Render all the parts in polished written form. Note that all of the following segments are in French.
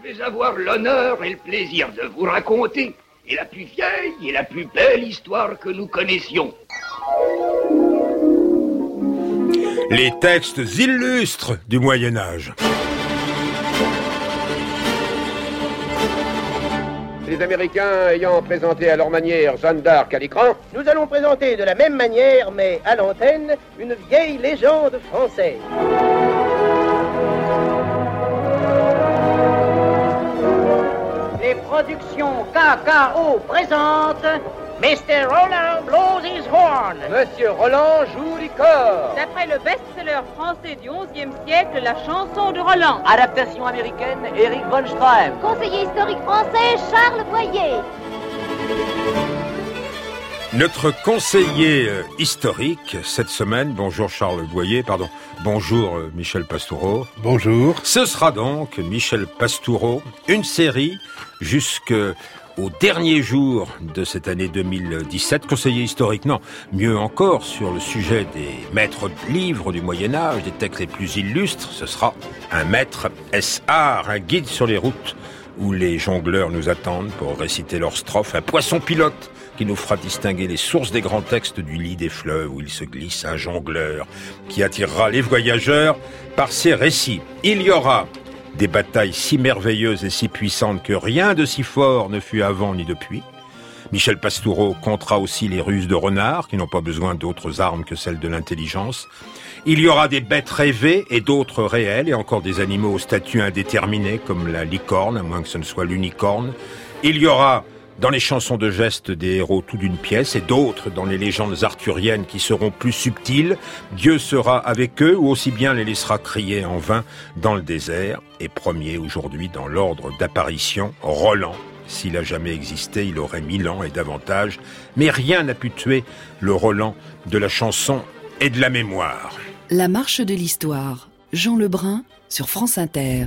vais avoir l'honneur et le plaisir de vous raconter la plus vieille et la plus belle histoire que nous connaissions. Les textes illustres du Moyen-Âge. Les Américains ayant présenté à leur manière Jeanne d'Arc à l'écran, nous allons présenter de la même manière, mais à l'antenne, une vieille légende française. Les productions KKO présentent Mr. Roland blows his horn. Monsieur Roland joue du corps. D'après le best-seller français du XIe siècle, la chanson de Roland. Adaptation américaine, Eric von Stroheim. Conseiller historique français, Charles Boyer. Notre conseiller historique cette semaine, bonjour Charles Boyer, bonjour Michel Pastoureau. Bonjour. Ce sera donc, Michel Pastoureau, une série jusqu'au dernier jour de cette année 2017, conseiller historique, non, mieux encore sur le sujet des maîtres de livres du Moyen-Âge, des textes les plus illustres. Ce sera un maître S.A., un guide sur les routes où les jongleurs nous attendent pour réciter leurs strophes, un poisson pilote qui nous fera distinguer les sources des grands textes du lit des fleuves où il se glisse un jongleur qui attirera les voyageurs par ses récits. Il y aura des batailles si merveilleuses et si puissantes que rien de si fort ne fut avant ni depuis. Michel Pastoureau comptera aussi les ruses de renards qui n'ont pas besoin d'autres armes que celles de l'intelligence. Il y aura des bêtes rêvées et d'autres réelles et encore des animaux au statut indéterminé comme la licorne, à moins que ce ne soit l'unicorne. Il y aura dans les chansons de gestes des héros tout d'une pièce et d'autres dans les légendes arthuriennes qui seront plus subtiles. Dieu sera avec eux ou aussi bien les laissera crier en vain dans le désert. Et premier aujourd'hui dans l'ordre d'apparition, Roland. S'il a jamais existé, il aurait 1000 ans et davantage. Mais rien n'a pu tuer le Roland de la chanson et de la mémoire. La marche de l'histoire. Jean Lebrun sur France Inter.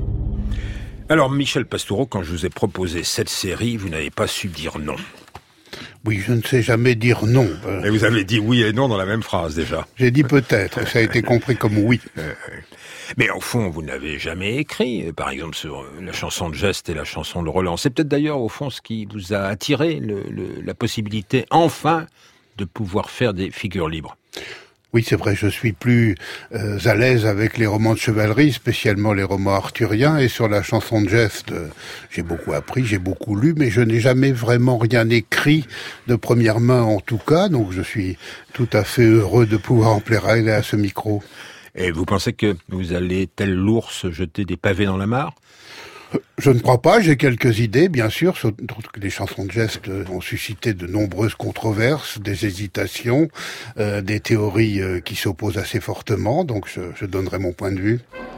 Alors, Michel Pastoureau, quand je vous ai proposé cette série, vous n'avez pas su dire non. Oui, je ne sais jamais dire non. Et vous avez dit oui et non dans la même phrase, déjà. J'ai dit peut-être, ça a été compris comme oui. Mais au fond, vous n'avez jamais écrit, par exemple, sur la chanson de geste et la chanson de Roland. C'est peut-être d'ailleurs, au fond, ce qui vous a attiré, la possibilité, enfin, de pouvoir faire des figures libres. Oui, c'est vrai, je suis plus à l'aise avec les romans de chevalerie, spécialement les romans arthuriens, et sur la chanson de geste, j'ai beaucoup appris, j'ai beaucoup lu, mais je n'ai jamais vraiment rien écrit de première main en tout cas, donc je suis tout à fait heureux de pouvoir en plaider à ce micro. Et vous pensez que vous allez, tel l'ours, jeter des pavés dans la mare ? Je ne crois pas, j'ai quelques idées, bien sûr, surtout que les chansons de geste ont suscité de nombreuses controverses, des hésitations, des théories qui s'opposent assez fortement, donc je donnerai mon point de vue.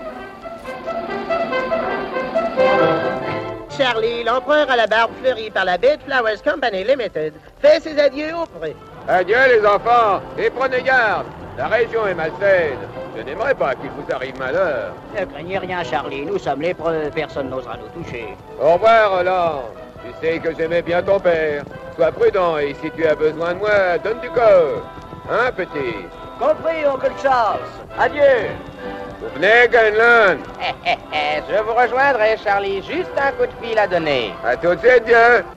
Charlie, l'empereur à la barbe fleurie par la Bed Flowers Company Limited, fait ses adieux auprès. Adieu les enfants, et prenez garde, la région est malsaine. Je n'aimerais pas qu'il vous arrive malheur. Ne craignez rien, Charlie, nous sommes lépreux, personne n'osera nous toucher. Au revoir, Roland. Tu sais que j'aimais bien ton père. Sois prudent et si tu as besoin de moi, donne du corps. Hein, petit? Compris, oncle Charles. Adieu. Vous venez, Gunland? Je vous rejoindrai, Charlie. Juste un coup de fil à donner. À tout de suite, Dieu.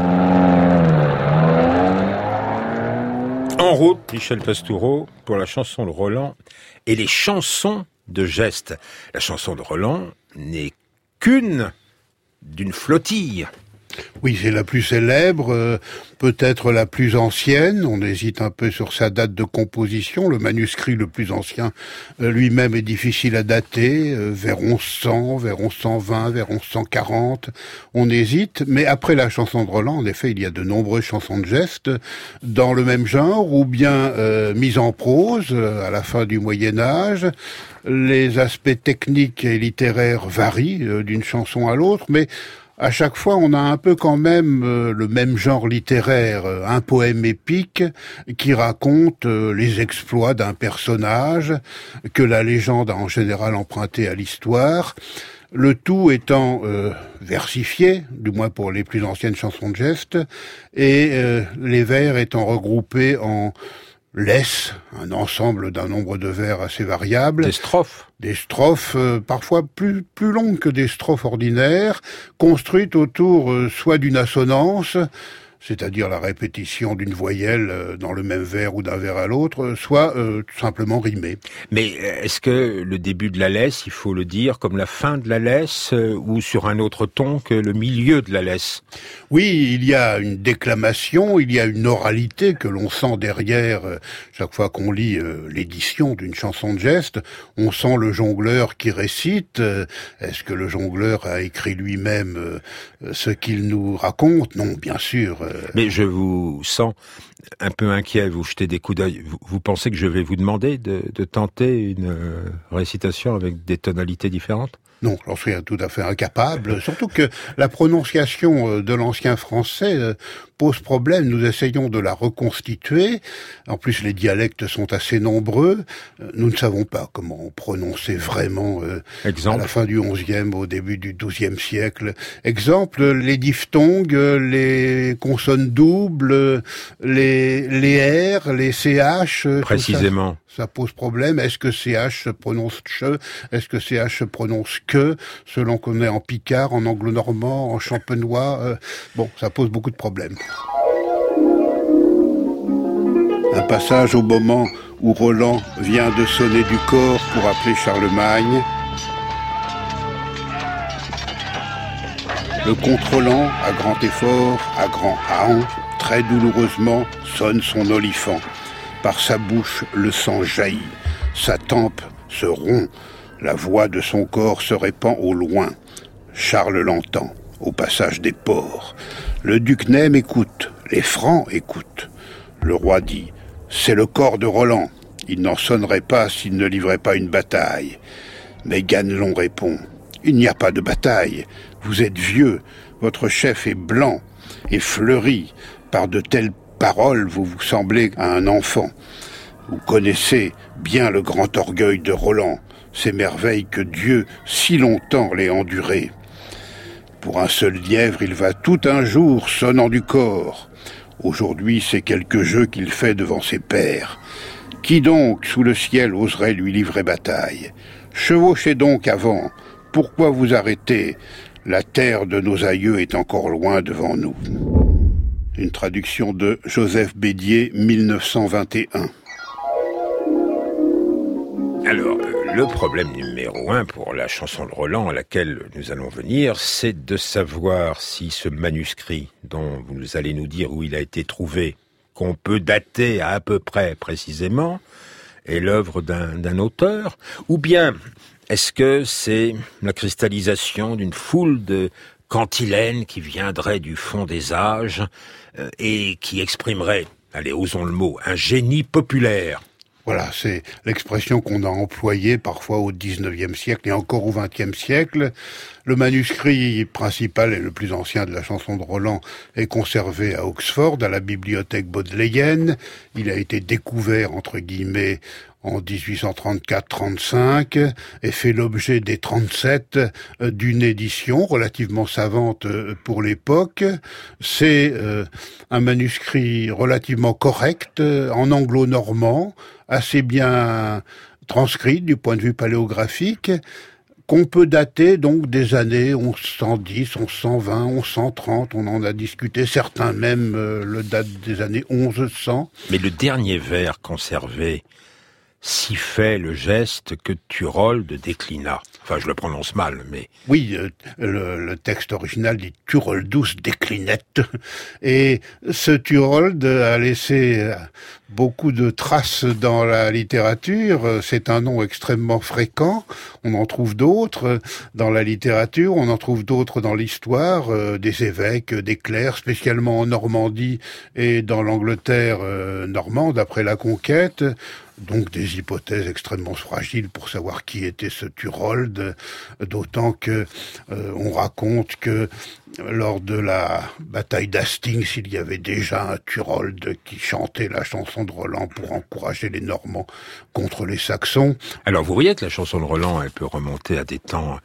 En route, Michel Pastoureau, pour la chanson de Roland et les chansons de geste. La chanson de Roland n'est qu'une d'une flottille. Oui, c'est la plus célèbre, peut-être la plus ancienne. On hésite un peu sur sa date de composition. Le manuscrit le plus ancien lui-même est difficile à dater, vers 1100, vers 1120, vers 1140. On hésite, mais après la chanson de Roland, en effet, il y a de nombreuses chansons de geste dans le même genre, ou bien mises en prose à la fin du Moyen-Âge. Les aspects techniques et littéraires varient d'une chanson à l'autre, mais à chaque fois, on a un peu quand même le même genre littéraire, un poème épique qui raconte les exploits d'un personnage que la légende a en général emprunté à l'histoire. Le tout étant versifié, du moins pour les plus anciennes chansons de geste, et les vers étant regroupés en laisse, un ensemble d'un nombre de vers assez variable. Des strophes. Des strophes parfois plus longues que des strophes ordinaires, construites autour soit d'une assonance, c'est-à-dire la répétition d'une voyelle dans le même vers ou d'un vers à l'autre, soit tout simplement rimée. Mais est-ce que le début de la laisse, il faut le dire comme la fin de la laisse, ou sur un autre ton que le milieu de la laisse? Oui, il y a une déclamation, il y a une oralité que l'on sent derrière. Chaque fois qu'on lit l'édition d'une chanson de geste, on sent le jongleur qui récite. Est-ce que le jongleur a écrit lui-même ce qu'il nous raconte? Non, bien sûr. Mais je vous sens un peu inquiet, vous jetez des coups d'œil. Vous pensez que je vais vous demander de tenter une récitation avec des tonalités différentes? Non, j'en suis tout à fait incapable. Surtout que la prononciation de l'ancien français pose problème. Nous essayons de la reconstituer. En plus, les dialectes sont assez nombreux. Nous ne savons pas comment prononcer vraiment à la fin du XIe, au début du XIIe siècle. Exemple, les diphtongues, les consonnes doubles, les R, les CH. Précisément. Ça pose problème. Est-ce que CH se prononce che? Est-ce que CH se prononce que? Selon qu'on est en picard, en anglo-normand, en champenois. Bon, ça pose beaucoup de problèmes. Un passage au moment où Roland vient de sonner du corps pour appeler Charlemagne. Le contrôlant, à grand effort, à grand ahon, très douloureusement, sonne son olifant. Par sa bouche, le sang jaillit. Sa tempe se rompt. La voix de son corps se répand au loin. Charles l'entend, au passage des ports. Le duc Nème écoute, les Francs écoutent. Le roi dit, c'est le corps de Roland. Il n'en sonnerait pas s'il ne livrait pas une bataille. Mais Ganelon répond, il n'y a pas de bataille. Vous êtes vieux, votre chef est blanc et fleuri. Par de telles paroles, vous vous semblez à un enfant. Vous connaissez bien le grand orgueil de Roland, ces merveilles que Dieu si longtemps les endurées. Pour un seul lièvre, il va tout un jour sonnant du corps. Aujourd'hui, c'est quelques jeux qu'il fait devant ses pairs. Qui donc, sous le ciel, oserait lui livrer bataille? Chevauchez donc avant. Pourquoi vous arrêter? La terre de nos aïeux est encore loin devant nous. Une traduction de Joseph Bédier, 1921. Alors, le problème numéro 1 pour la chanson de Roland à laquelle nous allons venir, c'est de savoir si ce manuscrit, dont vous allez nous dire où il a été trouvé, qu'on peut dater à peu près précisément, est l'œuvre d'un auteur, ou bien est-ce que c'est la cristallisation d'une foule de cantilènes qui viendraient du fond des âges et qui exprimeraient, allez, osons le mot, un génie populaire? Voilà, c'est l'expression qu'on a employée parfois au XIXe siècle et encore au XXe siècle. Le manuscrit principal et le plus ancien de la chanson de Roland est conservé à Oxford, à la bibliothèque bodléienne. Il a été découvert, entre guillemets, en 1834-35 et fait l'objet des 37 d'une édition relativement savante pour l'époque. C'est un manuscrit relativement correct, en anglo-normand, assez bien transcrit du point de vue paléographique, qu'on peut dater donc des années 1110, 1120, 1130, on en a discuté, certains même le datent des années 1100. Mais le dernier vers conservé, si fait le geste que Turold déclina. Enfin, je le prononce mal, mais... Oui, le texte original dit Turoldus déclinette. Et ce Turold a laissé beaucoup de traces dans la littérature. C'est un nom extrêmement fréquent. On en trouve d'autres dans la littérature, on en trouve d'autres dans l'histoire, des évêques, des clercs, spécialement en Normandie et dans l'Angleterre normande après la conquête. Donc des hypothèses extrêmement fragiles pour savoir qui était ce Turold, d'autant que on raconte que lors de la bataille d'Hastings, il y avait déjà un Turold qui chantait la chanson de Roland pour encourager les Normands contre les Saxons. Alors vous voyez que la chanson de Roland, elle peut remonter à des temps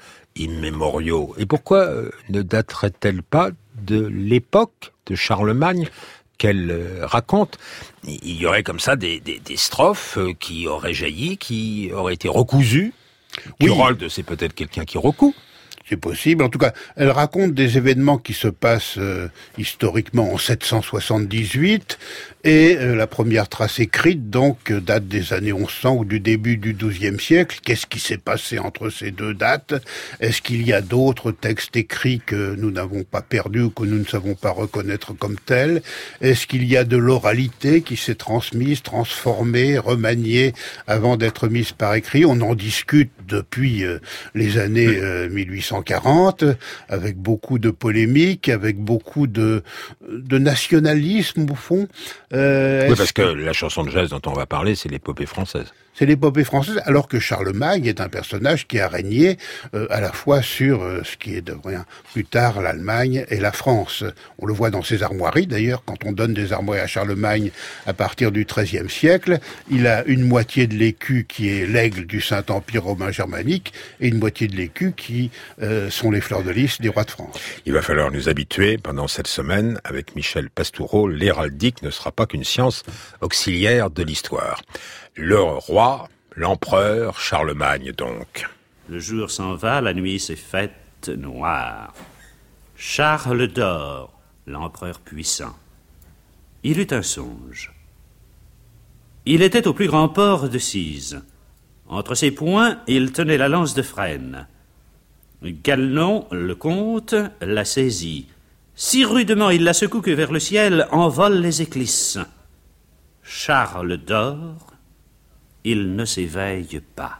immémoriaux. Et pourquoi ne daterait-elle pas de l'époque de Charlemagne, qu'elle raconte. Il y aurait comme ça des strophes qui auraient jailli, qui auraient été recousues. Oui. Turold, c'est peut-être quelqu'un qui recoue. C'est possible. En tout cas, elle raconte des événements qui se passent historiquement en 778 et la première trace écrite donc date des années 1100 ou du début du XIIe siècle. Qu'est-ce qui s'est passé entre ces deux dates? Est-ce qu'il y a d'autres textes écrits que nous n'avons pas perdus ou que nous ne savons pas reconnaître comme tels? Est-ce qu'il y a de l'oralité qui s'est transmise, transformée, remaniée avant d'être mise par écrit? On en discute depuis les années 1840, avec beaucoup de polémiques, avec beaucoup de nationalisme au fond. Oui, parce que la chanson de jazz dont on va parler, c'est l'épopée française. C'est l'épopée française, alors que Charlemagne est un personnage qui a régné à la fois sur ce qui est devient plus tard l'Allemagne et la France. On le voit dans ses armoiries d'ailleurs, quand on donne des armoiries à Charlemagne à partir du XIIIe siècle, il a une moitié de l'écu qui est l'aigle du Saint-Empire romain germanique et une moitié de l'écu qui sont les fleurs de lys des rois de France. Il va falloir nous habituer pendant cette semaine avec Michel Pastoureau. L'héraldique ne sera pas qu'une science auxiliaire de l'histoire. Le roi, l'empereur, Charlemagne donc. Le jour s'en va, la nuit s'est faite noire. Charles dort, l'empereur puissant. Il eut un songe. Il était au plus grand port de Cise. Entre ses poings, il tenait la lance de frêne. Galenon, le comte, la saisit. Si rudement il la secoue que vers le ciel envolent les éclisses. Charles dort, il ne s'éveille pas.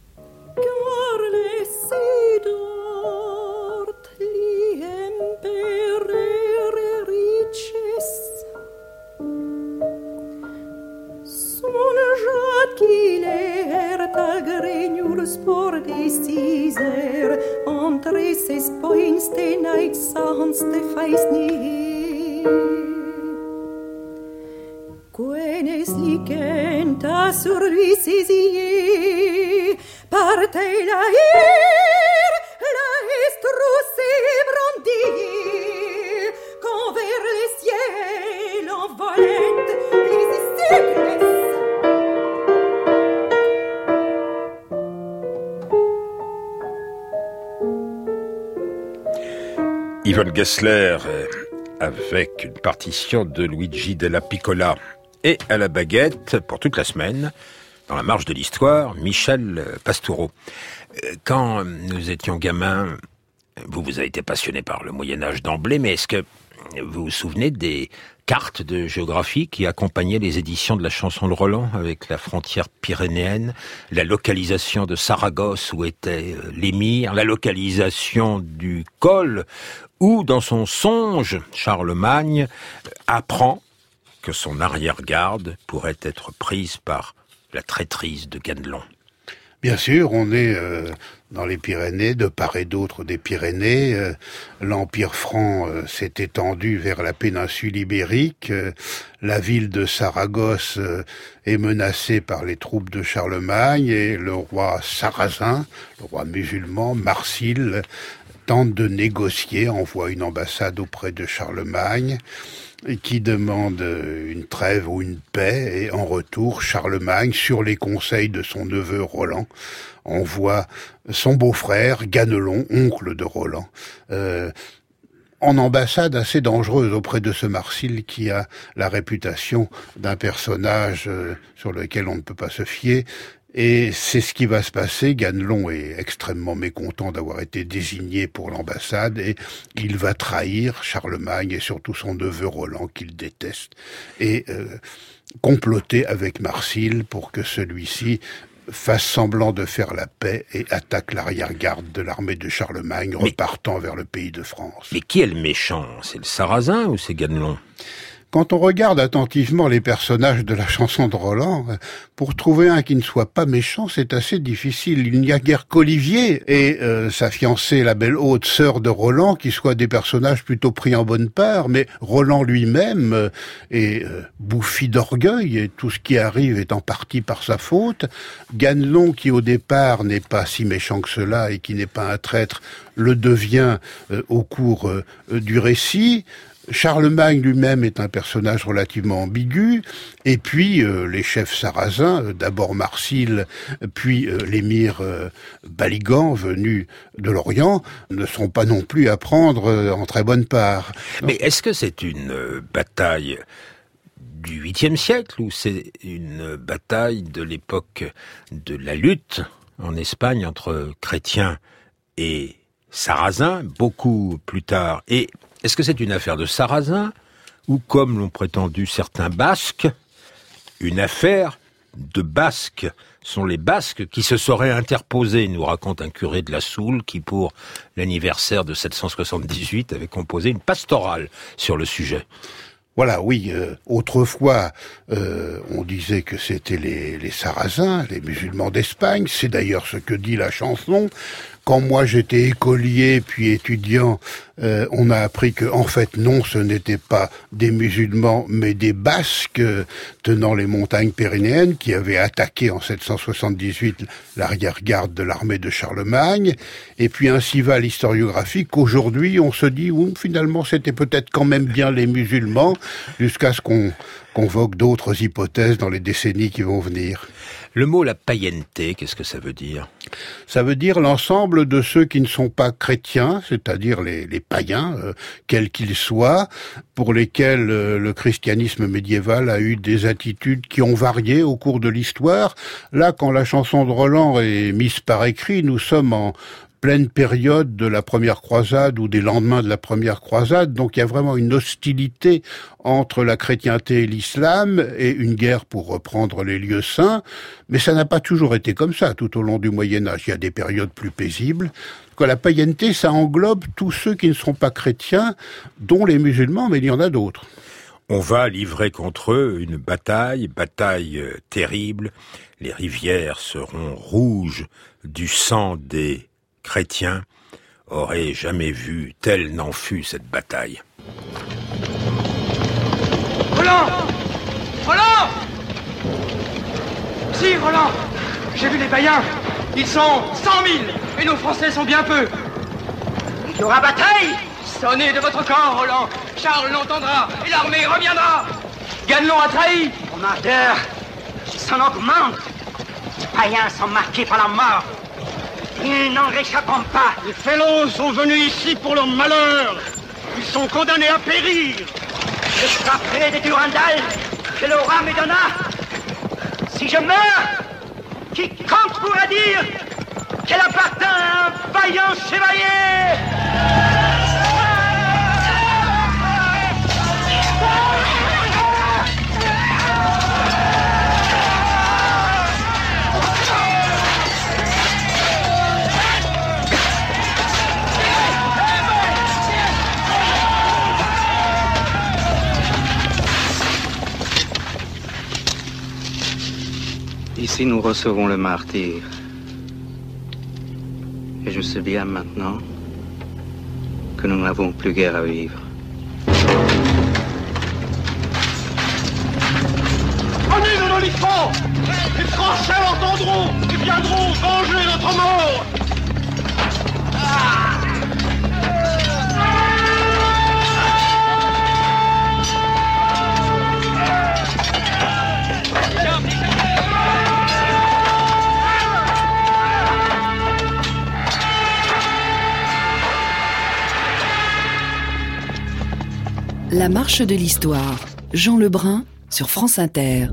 Entre ses poings des nights sans te face ni Quenes licenta sur lui saisir parte la estrusse brandir quand vers le ciel envolent les siècles. Yvonne Gessler avec une partition de Luigi Della Piccola et à la baguette pour toute la semaine dans la marche de l'histoire, Michel Pastoureau. Quand nous étions gamins, vous avez été passionné par le Moyen-Âge d'emblée, mais est-ce que vous vous souvenez des cartes de géographie qui accompagnaient les éditions de la chanson de Roland avec la frontière pyrénéenne, la localisation de Saragosse où était l'émir, la localisation du col où, dans son songe, Charlemagne apprend que son arrière-garde pourrait être prise par la traîtrise de Ganelon. Bien sûr, on est dans les Pyrénées, de part et d'autre des Pyrénées. L'Empire franc s'est étendu vers la péninsule ibérique. La ville de Saragosse est menacée par les troupes de Charlemagne et le roi sarrasin, le roi musulman, Marsile, tente de négocier, envoie une ambassade auprès de Charlemagne qui demande une trêve ou une paix, et en retour, Charlemagne, sur les conseils de son neveu Roland, envoie son beau-frère, Ganelon, oncle de Roland, en ambassade assez dangereuse auprès de ce Marsile qui a la réputation d'un personnage sur lequel on ne peut pas se fier. Et c'est ce qui va se passer. Ganelon est extrêmement mécontent d'avoir été désigné pour l'ambassade et il va trahir Charlemagne et surtout son neveu Roland qu'il déteste et comploter avec Marsile pour que celui-ci fasse semblant de faire la paix et attaque l'arrière-garde de l'armée de Charlemagne repartant vers le pays de France. Mais qui est le méchant? C'est le Sarrasin ou c'est Ganelon? Quand on regarde attentivement les personnages de la chanson de Roland, pour trouver un qui ne soit pas méchant, c'est assez difficile. Il n'y a guère qu'Olivier et sa fiancée, la belle haute sœur de Roland, qui soient des personnages plutôt pris en bonne part, mais Roland lui-même est bouffi d'orgueil et tout ce qui arrive est en partie par sa faute. Ganelon, qui au départ n'est pas si méchant que cela et qui n'est pas un traître, le devient au cours du récit. Charlemagne lui-même est un personnage relativement ambigu, et puis les chefs sarrasins, d'abord Marsile, puis l'émir Baligan, venu de l'Orient, ne sont pas non plus à prendre en très bonne part. Mais est-ce que c'est une bataille du 8e siècle ou c'est une bataille de l'époque de la lutte en Espagne entre chrétiens et sarrasins, beaucoup plus tard? Et est-ce que c'est une affaire de sarrasins ou, comme l'ont prétendu certains Basques, une affaire de Basques? Ce sont les Basques qui se seraient interposés, nous raconte un curé de la Soule qui, pour l'anniversaire de 778, avait composé une pastorale sur le sujet. Voilà, oui, autrefois, on disait que c'était les Sarrasins, les musulmans d'Espagne, c'est d'ailleurs ce que dit la chanson. Quand moi j'étais écolier puis étudiant, on a appris que en fait non, ce n'étaient pas des musulmans mais des Basques tenant les montagnes pyrénéennes qui avaient attaqué en 778 l'arrière-garde de l'armée de Charlemagne. Et puis ainsi va l'historiographie qu'aujourd'hui on se dit finalement c'était peut-être quand même bien les musulmans, jusqu'à ce qu'on convoque d'autres hypothèses dans les décennies qui vont venir. Le mot la païenté, qu'est-ce que ça veut dire? Ça veut dire l'ensemble de ceux qui ne sont pas chrétiens, c'est-à-dire les païens, quels qu'ils soient, pour lesquels le christianisme médiéval a eu des attitudes qui ont varié au cours de l'histoire. Là, quand la chanson de Roland est mise par écrit, nous sommes en pleine période de la première croisade ou des lendemains de la première croisade, donc il y a vraiment une hostilité entre la chrétienté et l'islam et une guerre pour reprendre les lieux saints, mais ça n'a pas toujours été comme ça tout au long du Moyen-Âge. Il y a des périodes plus paisibles. La païenté, ça englobe tous ceux qui ne sont pas chrétiens, dont les musulmans, mais il y en a d'autres. On va livrer contre eux une bataille terrible. Les rivières seront rouges du sang des chrétiens. Aurait jamais vu, telle n'en fut cette bataille. Roland! Roland! Si, Roland! J'ai vu les païens! Ils sont 100 000! Et nos Français sont bien peu! Il y aura bataille! Sonnez de votre camp, Roland! Charles l'entendra et l'armée reviendra! Ganelon a trahi! Mon ardeur s'en augmente! Les païens sont marqués par la mort! Ils n'en réchapperont pas! Les Fellows sont venus ici pour leur malheur! Ils sont condamnés à périr! Je frapperai des Durandal que le roi me donna! Si je meurs, quiconque pourra dire qu'elle appartient à un vaillant chevalier! Ici, nous recevons le martyr. Et je sais bien maintenant que nous n'avons plus guère à vivre. Prenez nos olifants! Les Français l'entendront et viendront venger notre mort! La marche de l'histoire. Jean Lebrun sur France Inter.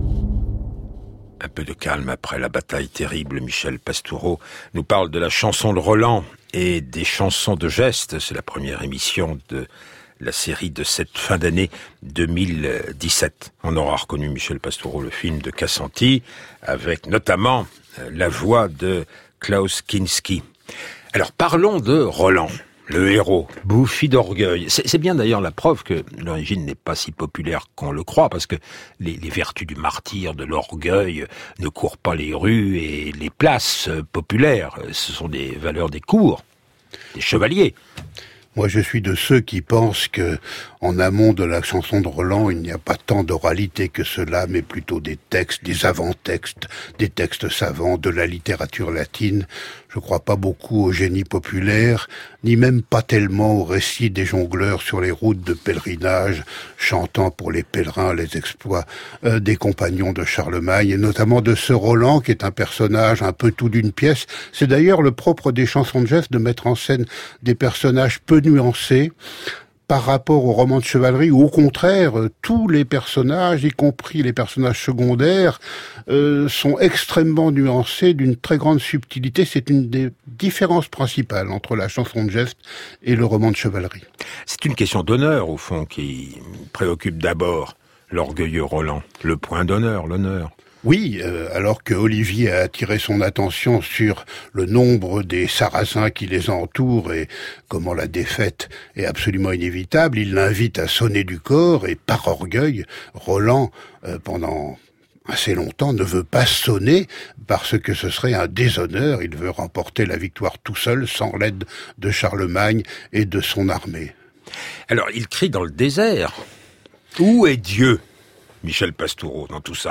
Un peu de calme après la bataille terrible. Michel Pastoureau nous parle de la chanson de Roland et des chansons de geste. C'est la première émission de la série de cette fin d'année 2017. On aura reconnu, Michel Pastoureau, le film de Cassanti, avec notamment la voix de Klaus Kinski. Alors parlons de Roland. Le héros, bouffi d'orgueil. C'est bien d'ailleurs la preuve que l'origine n'est pas si populaire qu'on le croit, parce que les vertus du martyr, de l'orgueil, ne courent pas les rues et les places populaires. Ce sont des valeurs des cours, des chevaliers. Moi, je suis de ceux qui pensent que, En amont de la chanson de Roland, il n'y a pas tant d'oralité que cela, mais plutôt des textes, des avant-textes, des textes savants, de la littérature latine. Je crois pas beaucoup au génie populaire, ni même pas tellement au récit des jongleurs sur les routes de pèlerinage, chantant pour les pèlerins les exploits des compagnons de Charlemagne, et notamment de ce Roland, qui est un personnage un peu tout d'une pièce. C'est d'ailleurs le propre des chansons de geste de mettre en scène des personnages peu nuancés, par rapport au roman de chevalerie, où au contraire, tous les personnages, y compris les personnages secondaires, sont extrêmement nuancés, d'une très grande subtilité. C'est une des différences principales entre la chanson de geste et le roman de chevalerie. C'est une question d'honneur, au fond, qui préoccupe d'abord l'orgueilleux Roland. Le point d'honneur, l'honneur. Oui, alors que Olivier a attiré son attention sur le nombre des Sarrasins qui les entourent et comment la défaite est absolument inévitable, il l'invite à sonner du corps et par orgueil, Roland, pendant assez longtemps, ne veut pas sonner parce que ce serait un déshonneur. Il veut remporter la victoire tout seul, sans l'aide de Charlemagne et de son armée. Alors, il crie dans le désert. Où est Dieu, Michel Pastoureau, dans tout ça ?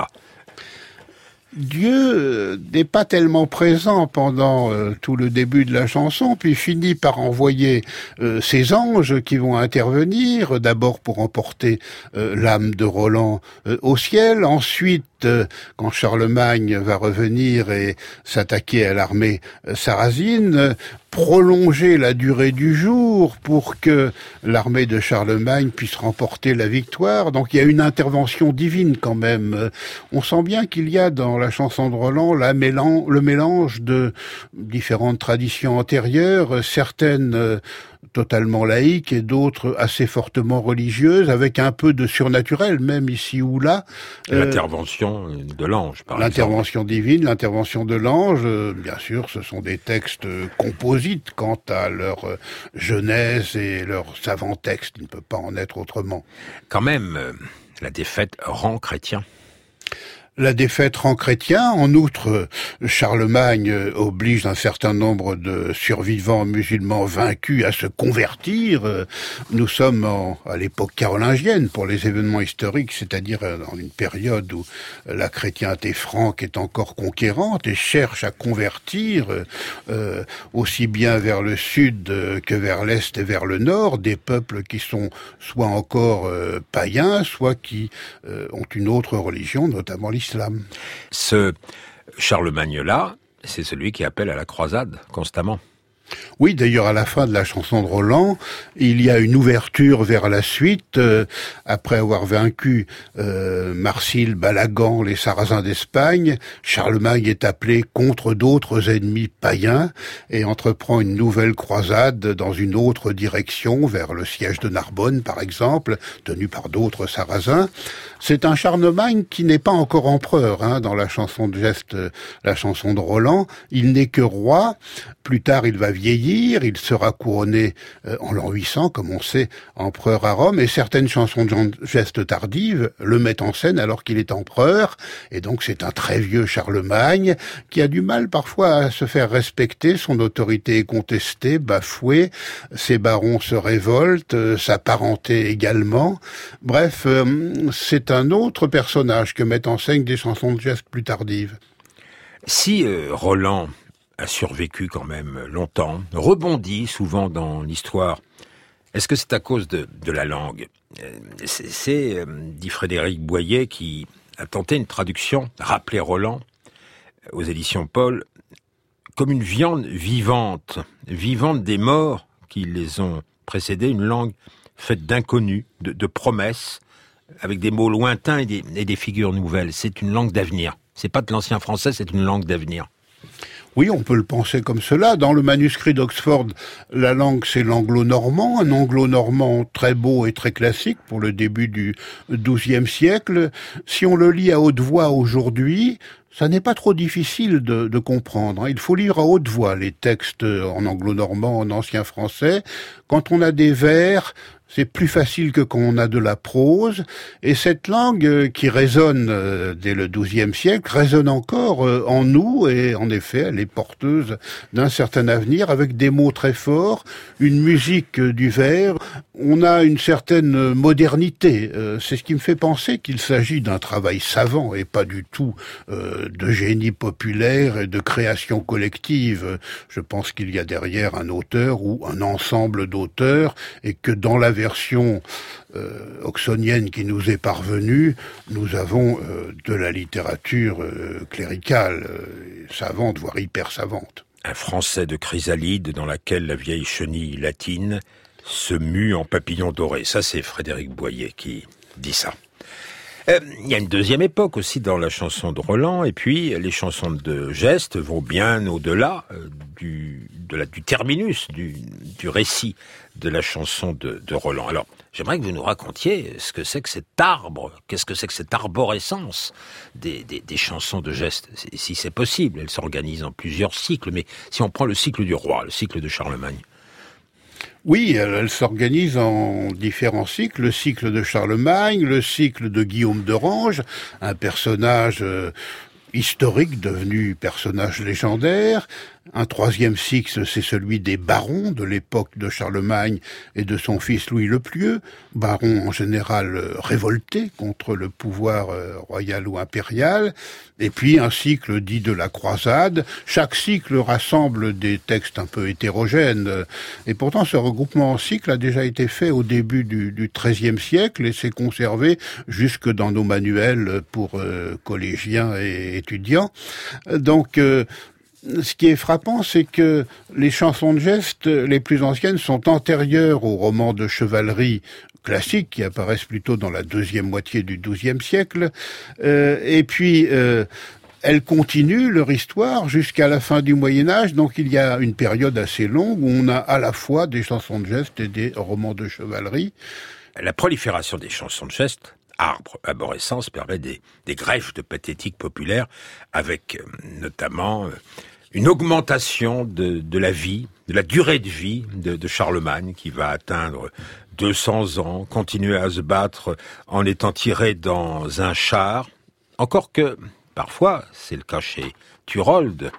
Dieu n'est pas tellement présent pendant tout le début de la chanson, puis finit par envoyer ses anges qui vont intervenir, d'abord pour emporter l'âme de Roland au ciel, ensuite quand Charlemagne va revenir et s'attaquer à l'armée sarrasine, prolonger la durée du jour pour que l'armée de Charlemagne puisse remporter la victoire. Donc il y a une intervention divine quand même. On sent bien qu'il y a dans la chanson de Roland le mélange de différentes traditions antérieures, certaines totalement laïques et d'autres assez fortement religieuses, avec un peu de surnaturel, même ici ou là. L'intervention de l'ange, par exemple. L'intervention divine, l'intervention de l'ange, bien sûr, ce sont des textes composites quant à leur genèse et leurs savants textes. Il ne peut pas en être autrement. Quand même, la défaite rend chrétien. La défaite rend chrétien. En outre, Charlemagne oblige un certain nombre de survivants musulmans vaincus à se convertir. Nous sommes à l'époque carolingienne pour les événements historiques, c'est-à-dire dans une période où la chrétienté franque est encore conquérante et cherche à convertir aussi bien vers le sud que vers l'est et vers le nord des peuples qui sont soit encore païens, soit qui ont une autre religion, notamment l'islam. Ce Charlemagne-là, c'est celui qui appelle à la croisade constamment. Oui, d'ailleurs, à la fin de la chanson de Roland, il y a une ouverture vers la suite. Après avoir vaincu Marsile, Balagan, les Sarrasins d'Espagne, Charlemagne est appelé contre d'autres ennemis païens et entreprend une nouvelle croisade dans une autre direction, vers le siège de Narbonne, par exemple, tenu par d'autres Sarrasins. C'est un Charlemagne qui n'est pas encore empereur, dans la chanson de geste, la chanson de Roland. Il n'est que roi. Plus tard, il va vieillir, il sera couronné en l'an 800, comme on sait, empereur à Rome, et certaines chansons de geste tardives le mettent en scène alors qu'il est empereur, et donc c'est un très vieux Charlemagne qui a du mal parfois à se faire respecter, son autorité est contestée, bafouée, ses barons se révoltent, sa parenté également. Bref, c'est un autre personnage que mettent en scène des chansons de geste plus tardives. Si Roland a survécu quand même longtemps, rebondit souvent dans l'histoire, est-ce que c'est à cause de la langue ? C'est dit Frédéric Boyer, qui a tenté une traduction, rappelé Roland, aux éditions Paul, comme une viande vivante des morts qui les ont précédés, une langue faite d'inconnus, de promesses, avec des mots lointains et des figures nouvelles. C'est une langue d'avenir. C'est pas de l'ancien français, c'est une langue d'avenir. Oui, on peut le penser comme cela. Dans le manuscrit d'Oxford, la langue, c'est l'anglo-normand, un anglo-normand très beau et très classique pour le début du XIIe siècle. Si on le lit à haute voix aujourd'hui, ça n'est pas trop difficile de comprendre. Il faut lire à haute voix les textes en anglo-normand, en ancien français. Quand on a des vers, c'est plus facile que quand on a de la prose. Et cette langue qui résonne dès le XIIe siècle résonne encore en nous. Et en effet, elle est porteuse d'un certain avenir avec des mots très forts, une musique du vers. On a une certaine modernité. C'est ce qui me fait penser qu'il s'agit d'un travail savant et pas du tout de génie populaire et de création collective. Je pense qu'il y a derrière un auteur ou un ensemble d'auteurs et que dans la version oxonienne qui nous est parvenue, nous avons de la littérature cléricale, savante, voire hyper savante. Un français de chrysalide dans laquelle la vieille chenille latine se mue en papillon doré. Ça, c'est Frédéric Boyer qui dit ça. Il y a une deuxième époque aussi dans la chanson de Roland, et puis les chansons de geste vont bien au-delà du terminus, du récit de la chanson de Roland. Alors, j'aimerais que vous nous racontiez ce que c'est que cet arbre, qu'est-ce que c'est que cette arborescence des chansons de geste, si c'est possible. Elles s'organisent en plusieurs cycles, mais si on prend le cycle du roi, le cycle de Charlemagne. Oui, elle s'organise en différents cycles. Le cycle de Charlemagne, le cycle de Guillaume d'Orange, un personnage historique devenu personnage légendaire. Un troisième cycle, c'est celui des barons de l'époque de Charlemagne et de son fils Louis le Pieux, barons en général révoltés contre le pouvoir royal ou impérial. Et puis un cycle dit de la croisade. Chaque cycle rassemble des textes un peu hétérogènes. Et pourtant, ce regroupement en cycle a déjà été fait au début du XIIIe siècle et s'est conservé jusque dans nos manuels pour collégiens et étudiants. Donc, ce qui est frappant, c'est que les chansons de geste les plus anciennes sont antérieures aux romans de chevalerie classiques qui apparaissent plutôt dans la deuxième moitié du XIIe siècle. Et puis, elles continuent leur histoire jusqu'à la fin du Moyen-Âge. Donc il y a une période assez longue où on a à la fois des chansons de geste et des romans de chevalerie. La prolifération des chansons de geste, arborescence, permet des greffes de pathétique populaire avec notamment une augmentation de la vie, de la durée de vie de Charlemagne qui va atteindre 200 ans, continuer à se battre en étant tiré dans un char. Encore que, parfois, c'est le cas chez Turold,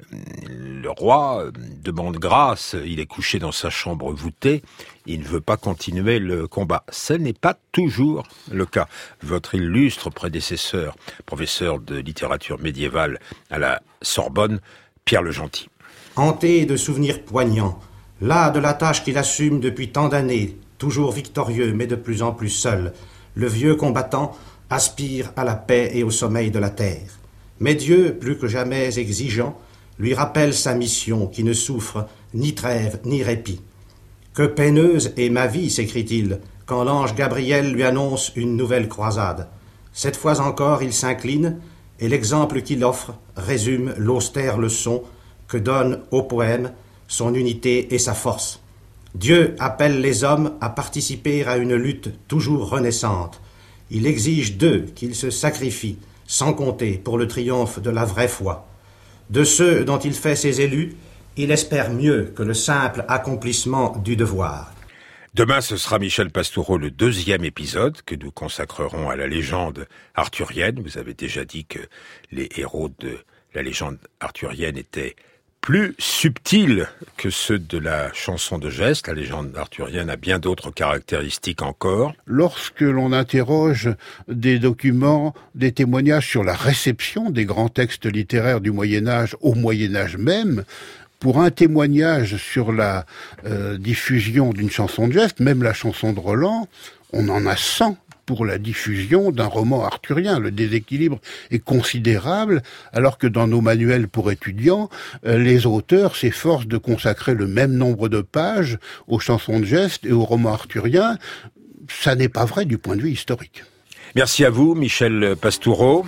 le roi demande grâce, il est couché dans sa chambre voûtée, il ne veut pas continuer le combat. Ce n'est pas toujours le cas. Votre illustre prédécesseur, professeur de littérature médiévale à la Sorbonne, Pierre Le Gentil. Hanté de souvenirs poignants, las de la tâche qu'il assume depuis tant d'années, toujours victorieux mais de plus en plus seul, le vieux combattant aspire à la paix et au sommeil de la terre. Mais Dieu, plus que jamais exigeant, lui rappelle sa mission qui ne souffre ni trêve ni répit. Que peineuse est ma vie, s'écrie-t-il, quand l'ange Gabriel lui annonce une nouvelle croisade. Cette fois encore, il s'incline, et l'exemple qu'il offre résume l'austère leçon que donne au poème son unité et sa force. Dieu appelle les hommes à participer à une lutte toujours renaissante. Il exige d'eux qu'ils se sacrifient, sans compter, pour le triomphe de la vraie foi. De ceux dont il fait ses élus, il espère mieux que le simple accomplissement du devoir. Demain, ce sera Michel Pastoureau, le deuxième épisode que nous consacrerons à la légende arthurienne. Vous avez déjà dit que les héros de la légende arthurienne étaient plus subtils que ceux de la chanson de geste. La légende arthurienne a bien d'autres caractéristiques encore. Lorsque l'on interroge des documents, des témoignages sur la réception des grands textes littéraires du Moyen-Âge au Moyen-Âge même, pour un témoignage sur la diffusion d'une chanson de geste, même la chanson de Roland, on en a 100 pour la diffusion d'un roman arthurien. Le déséquilibre est considérable, alors que dans nos manuels pour étudiants, les auteurs s'efforcent de consacrer le même nombre de pages aux chansons de geste et aux romans arthuriens. Ça n'est pas vrai du point de vue historique. Merci à vous, Michel Pastoureau.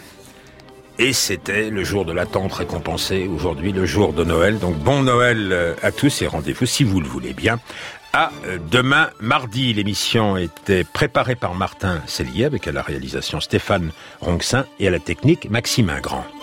Et c'était le jour de l'attente récompensé, aujourd'hui le jour de Noël. Donc bon Noël à tous et rendez-vous, si vous le voulez bien, à demain mardi. L'émission était préparée par Martin Sellier avec à la réalisation Stéphane Ronxin et à la technique Maxime Ingrand.